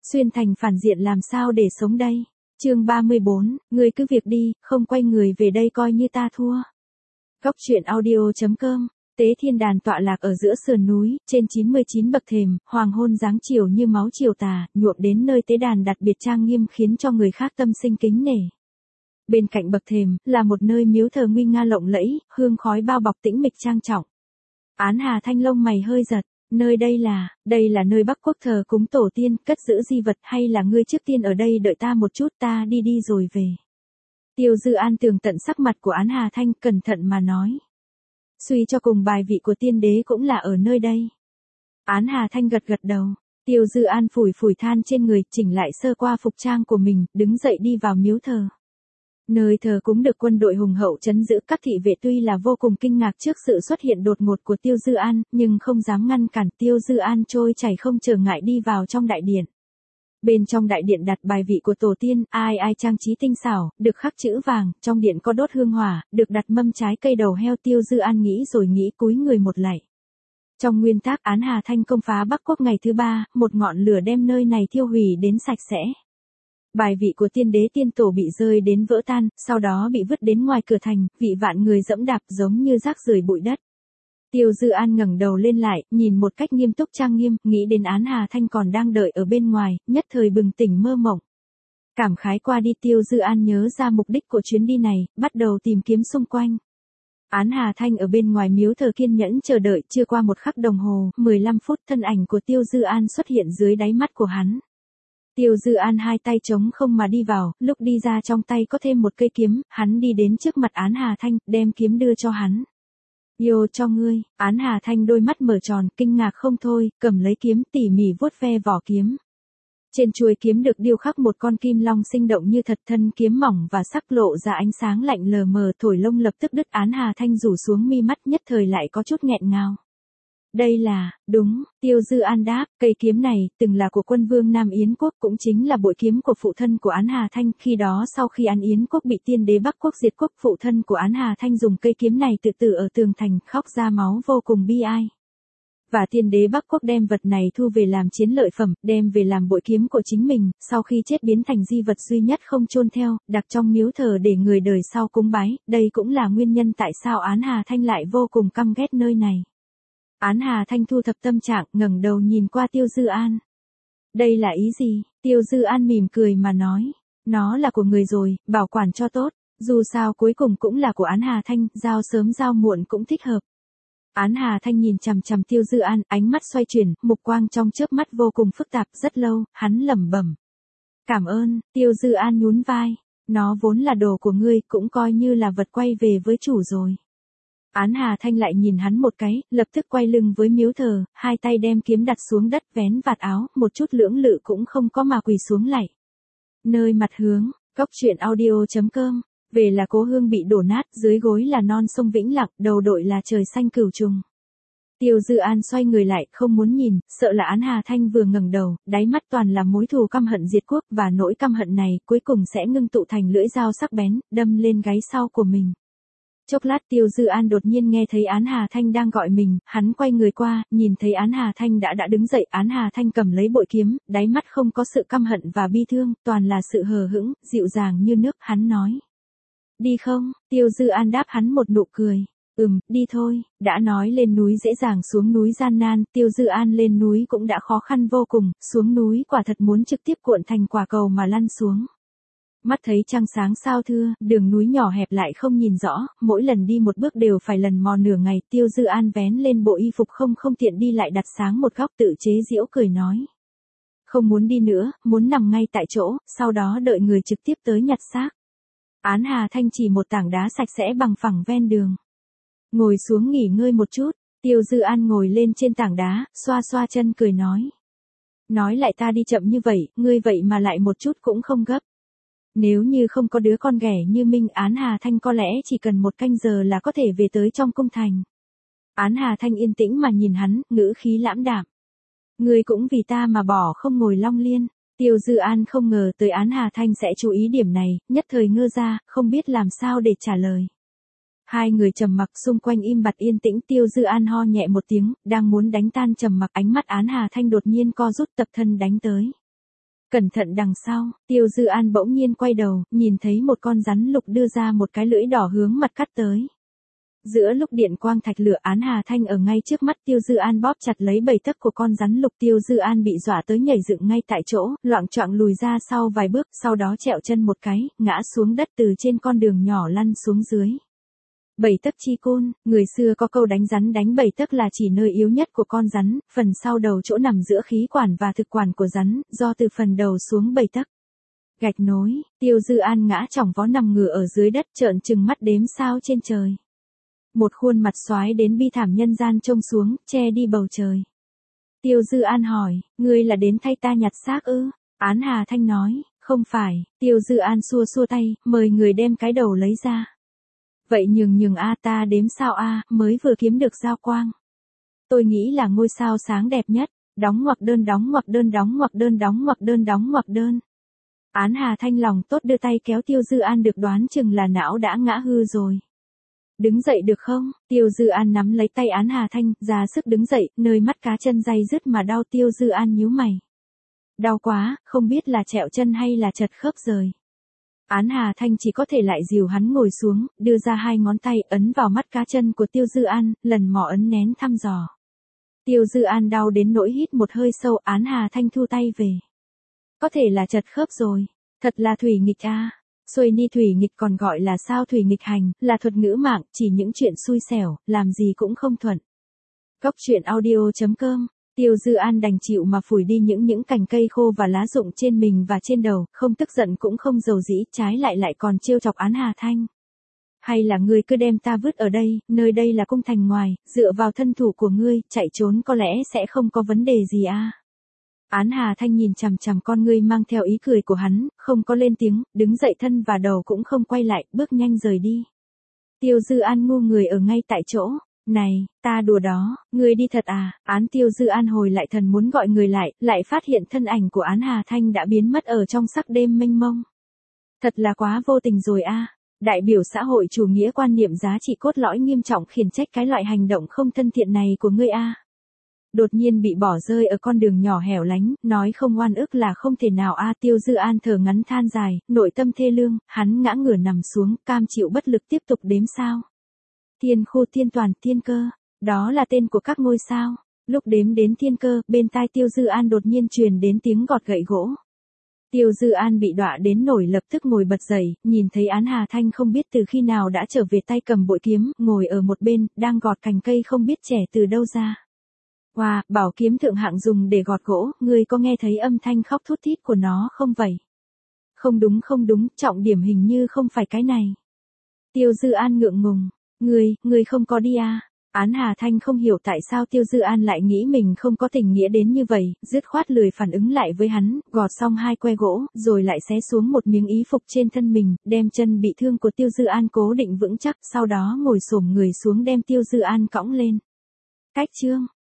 Xuyên thành phản diện làm sao để sống đây? Chương 34, ngươi cứ việc đi, không quay người về đây coi như ta thua. Góc truyện audio.com. Tế Thiên Đàn tọa lạc ở giữa sườn núi, trên 99 bậc thềm, hoàng hôn dáng chiều như máu chiều tà, nhuộm đến nơi tế đàn đặc biệt trang nghiêm khiến cho người khác tâm sinh kính nể. Bên cạnh bậc thềm, là một nơi miếu thờ nguy nga lộng lẫy, hương khói bao bọc tĩnh mịch trang trọng. Án Hà Thanh lông mày hơi giật, đây là nơi Bắc Quốc thờ cúng tổ tiên, cất giữ di vật hay là ngươi trước tiên ở đây đợi ta một chút, ta đi rồi về. Tiêu Dư An tường tận sắc mặt của Án Hà Thanh, cẩn thận mà nói. Suy cho cùng bài vị của tiên đế cũng là ở nơi đây. Án Hà Thanh gật đầu. Tiêu Dư An phủi than trên người, chỉnh lại sơ qua phục trang của mình, đứng dậy đi vào miếu thờ. Nơi thờ cúng được quân đội hùng hậu trấn giữ, các thị vệ tuy là vô cùng kinh ngạc trước sự xuất hiện đột ngột của Tiêu Dư An, nhưng không dám ngăn cản. Tiêu Dư An trôi chảy không trở ngại đi vào trong đại điện. Bên trong đại điện đặt bài vị của tổ tiên, ai trang trí tinh xảo, được khắc chữ vàng, trong điện có đốt hương hỏa, được đặt mâm trái cây đầu heo. Tiêu Dư An nghĩ rồi nghĩ, cúi người một lạy. Trong nguyên tắc Án Hà Thanh công phá Bắc Quốc ngày thứ 3, một ngọn lửa đem nơi này thiêu hủy đến sạch sẽ. Bài vị của tiên đế tiên tổ bị rơi đến vỡ tan, sau đó bị vứt đến ngoài cửa thành, vị vạn người dẫm đạp giống như rác rưởi bụi đất. Tiêu Dư An ngẩng đầu lên lại, nhìn một cách nghiêm túc trang nghiêm, nghĩ đến Án Hà Thanh còn đang đợi ở bên ngoài, nhất thời bừng tỉnh mơ mộng. Cảm khái qua đi, Tiêu Dư An nhớ ra mục đích của chuyến đi này, bắt đầu tìm kiếm xung quanh. Án Hà Thanh ở bên ngoài miếu thờ kiên nhẫn chờ đợi, chưa qua một khắc đồng hồ, 15 phút thân ảnh của Tiêu Dư An xuất hiện dưới đáy mắt của hắn. Tiêu Dư An hai tay trống không mà đi vào, lúc đi ra trong tay có thêm một cây kiếm, hắn đi đến trước mặt Án Hà Thanh, đem kiếm đưa cho hắn. Yêu cho ngươi. Án Hà Thanh đôi mắt mở tròn, kinh ngạc không thôi, cầm lấy kiếm tỉ mỉ vuốt ve vỏ kiếm. Trên chuôi kiếm được điêu khắc một con kim long sinh động như thật, thân kiếm mỏng và sắc lộ ra ánh sáng lạnh lờ mờ, thổi lông lập tức đứt. Án Hà Thanh rủ xuống mi mắt, nhất thời lại có chút nghẹn ngào. Đây là, đúng, Tiêu Dư An đáp, cây kiếm này, từng là của quân vương Nam Yến Quốc, cũng chính là bội kiếm của phụ thân của Án Hà Thanh, khi đó sau khi Án Yến Quốc bị tiên đế Bắc Quốc diệt quốc, phụ thân của Án Hà Thanh dùng cây kiếm này tự tử ở tường thành, khóc ra máu vô cùng bi ai. Và tiên đế Bắc Quốc đem vật này thu về làm chiến lợi phẩm, đem về làm bội kiếm của chính mình, sau khi chết biến thành di vật duy nhất không chôn theo, đặt trong miếu thờ để người đời sau cúng bái, đây cũng là nguyên nhân tại sao Án Hà Thanh lại vô cùng căm ghét nơi này. Án Hà Thanh thu thập tâm trạng, ngẩng đầu nhìn qua Tiêu Dư An. Đây là ý gì? Tiêu Dư An mỉm cười mà nói. Nó là của người rồi, bảo quản cho tốt, dù sao cuối cùng cũng là của Án Hà Thanh, giao sớm giao muộn cũng thích hợp. Án Hà Thanh nhìn chằm chằm Tiêu Dư An, ánh mắt xoay chuyển, mục quang trong chớp mắt vô cùng phức tạp, rất lâu, hắn lẩm bẩm. Cảm ơn. Tiêu Dư An nhún vai. Nó vốn là đồ của ngươi, cũng coi như là vật quay về với chủ rồi. Án Hà Thanh lại nhìn hắn một cái, lập tức quay lưng với miếu thờ, hai tay đem kiếm đặt xuống đất, vén vạt áo, một chút lưỡng lự cũng không có mà quỳ xuống lạy. Nơi mặt hướng, góc truyện audio.com, về là cố hương bị đổ nát, dưới gối là non sông vĩnh lặng, đầu đội là trời xanh cửu trùng. Tiêu Dư An xoay người lại, không muốn nhìn, sợ là Án Hà Thanh vừa ngẩng đầu, đáy mắt toàn là mối thù căm hận diệt quốc, và nỗi căm hận này cuối cùng sẽ ngưng tụ thành lưỡi dao sắc bén, đâm lên gáy sau của mình. Chốc lát Tiêu Dư An đột nhiên nghe thấy Án Hà Thanh đang gọi mình, hắn quay người qua, nhìn thấy Án Hà Thanh đã đứng dậy. Án Hà Thanh cầm lấy bội kiếm, đáy mắt không có sự căm hận và bi thương, toàn là sự hờ hững, dịu dàng như nước. Hắn nói. Đi không? Tiêu Dư An đáp hắn một nụ cười. Đi thôi. Đã nói lên núi dễ dàng xuống núi gian nan, Tiêu Dư An lên núi cũng đã khó khăn vô cùng, xuống núi quả thật muốn trực tiếp cuộn thành quả cầu mà lăn xuống. Mắt thấy trăng sáng sao thưa, đường núi nhỏ hẹp lại không nhìn rõ, mỗi lần đi một bước đều phải lần mò nửa ngày. Tiêu Dư An vén lên bộ y phục không tiện đi lại đặt sáng một góc, tự chế giễu cười nói. Không muốn đi nữa, muốn nằm ngay tại chỗ, sau đó đợi người trực tiếp tới nhặt xác. Án Hà Thanh chỉ một tảng đá sạch sẽ bằng phẳng ven đường. Ngồi xuống nghỉ ngơi một chút. Tiêu Dư An ngồi lên trên tảng đá, xoa chân cười nói. Nói lại ta đi chậm như vậy, ngươi vậy mà lại một chút cũng không gấp. Nếu như không có đứa con ghẻ như Minh, Án Hà Thanh có lẽ chỉ cần 1 canh giờ là có thể về tới trong cung thành. Án Hà Thanh yên tĩnh mà nhìn hắn, ngữ khí lãm đạm. Ngươi cũng vì ta mà bỏ không ngồi Long Liên. Tiêu Dư An không ngờ tới Án Hà Thanh sẽ chú ý điểm này, nhất thời ngơ ra, không biết làm sao để trả lời. Hai người trầm mặc, xung quanh im bặt yên tĩnh. Tiêu Dư An ho nhẹ một tiếng, đang muốn đánh tan trầm mặc, ánh mắt Án Hà Thanh đột nhiên co rút, tập thân đánh tới. Cẩn thận đằng sau, Tiêu Dư An bỗng nhiên quay đầu, nhìn thấy một con rắn lục đưa ra một cái lưỡi đỏ hướng mặt cắt tới. Giữa lúc điện quang thạch lửa, Án Hà Thanh ở ngay trước mắt Tiêu Dư An bóp chặt lấy bầy tấc của con rắn lục. Tiêu Dư An bị dọa tới nhảy dựng ngay tại chỗ, loạng choạng lùi ra sau vài bước, sau đó trẹo chân một cái, ngã xuống đất từ trên con đường nhỏ lăn xuống dưới. Bầy tấc chi côn, người xưa có câu đánh rắn đánh bầy tấc là chỉ nơi yếu nhất của con rắn, phần sau đầu chỗ nằm giữa khí quản và thực quản của rắn, do từ phần đầu xuống bầy tấc. Gạch nối, Tiêu Dư An ngã chỏng vó nằm ngửa ở dưới đất, trợn trừng mắt đếm sao trên trời. Một khuôn mặt xoái đến bi thảm nhân gian trông xuống, che đi bầu trời. Tiêu Dư An hỏi, ngươi là đến thay ta nhặt xác ư? Án Hà Thanh nói, không phải. Tiêu Dư An xua xua tay, mời người đem cái đầu lấy ra. Vậy nhường a, ta đếm sao a, mới vừa kiếm được giao quang. Tôi nghĩ là ngôi sao sáng đẹp nhất. Đóng ngoặc đơn đóng ngoặc đơn đóng ngoặc đơn đóng ngoặc đơn đóng ngoặc đơn. Án Hà Thanh lòng tốt đưa tay kéo Tiêu Dư An, được đoán chừng là não đã ngã hư rồi. Đứng dậy được không? Tiêu Dư An nắm lấy tay Án Hà Thanh, ra sức đứng dậy, nơi mắt cá chân day dứt mà đau. Tiêu Dư An nhíu mày. Đau quá, không biết là trẹo chân hay là chật khớp rời. Án Hà Thanh chỉ có thể lại dìu hắn ngồi xuống, đưa ra hai ngón tay ấn vào mắt cá chân của Tiêu Dư An, lần mò ấn nén thăm dò. Tiêu Dư An đau đến nỗi hít một hơi sâu. Án Hà Thanh thu tay về. Có thể là chật khớp rồi. Thật là thủy nghịch a. Xuôi ni thủy nghịch còn gọi là sao thủy nghịch hành, là thuật ngữ mạng, chỉ những chuyện xui xẻo, làm gì cũng không thuận. Cốc truyện audio.com. Tiêu Dư An đành chịu mà phủi đi những cành cây khô và lá rụng trên mình và trên đầu, không tức giận cũng không dầu dĩ, trái lại còn trêu chọc Án Hà Thanh. Hay là ngươi cứ đem ta vứt ở đây, nơi đây là cung thành ngoài, dựa vào thân thủ của ngươi, chạy trốn có lẽ sẽ không có vấn đề gì a. Án Hà Thanh nhìn chằm chằm con ngươi mang theo ý cười của hắn, không có lên tiếng, đứng dậy thân và đầu cũng không quay lại, bước nhanh rời đi. Tiêu Dư An ngu người ở ngay tại chỗ. Này, ta đùa đó, ngươi đi thật à? Tiêu Dư An hồi lại thần muốn gọi người lại phát hiện thân ảnh của Án Hà Thanh đã biến mất ở trong sắc đêm mênh mông. Thật là quá vô tình rồi a. Đại biểu xã hội chủ nghĩa quan niệm giá trị cốt lõi nghiêm trọng khiển trách cái loại hành động không thân thiện này của ngươi a. Đột nhiên bị bỏ rơi ở con đường nhỏ hẻo lánh, nói không oan ức là không thể nào a. Tiêu Dư An thở ngắn than dài, nội tâm thê lương, hắn ngã ngửa nằm xuống, cam chịu bất lực tiếp tục đếm sao. Thiên khu, thiên toàn, thiên cơ, đó là tên của các ngôi sao. Lúc đếm đến thiên cơ, bên tai Tiêu Dư An đột nhiên truyền đến tiếng gọt gậy gỗ. Tiêu Dư An bị đọa đến nổi, lập tức ngồi bật dậy, nhìn thấy Án Hà Thanh không biết từ khi nào đã trở về, tay cầm bội kiếm, ngồi ở một bên, đang gọt cành cây không biết trẻ từ đâu ra. Wow, bảo kiếm thượng hạng dùng để gọt gỗ, ngươi có nghe thấy âm thanh khóc thút thít của nó không vậy? Không đúng, trọng điểm hình như không phải cái này. Tiêu Dư An ngượng ngùng, ngươi không có đi à? Án Hà Thanh không hiểu tại sao Tiêu Dư An lại nghĩ mình không có tình nghĩa đến như vậy, dứt khoát lười phản ứng lại với hắn, gọt xong hai que gỗ, rồi lại xé xuống một miếng y phục trên thân mình, đem chân bị thương của Tiêu Dư An cố định vững chắc, sau đó ngồi xổm người xuống đem Tiêu Dư An cõng lên. Cách chương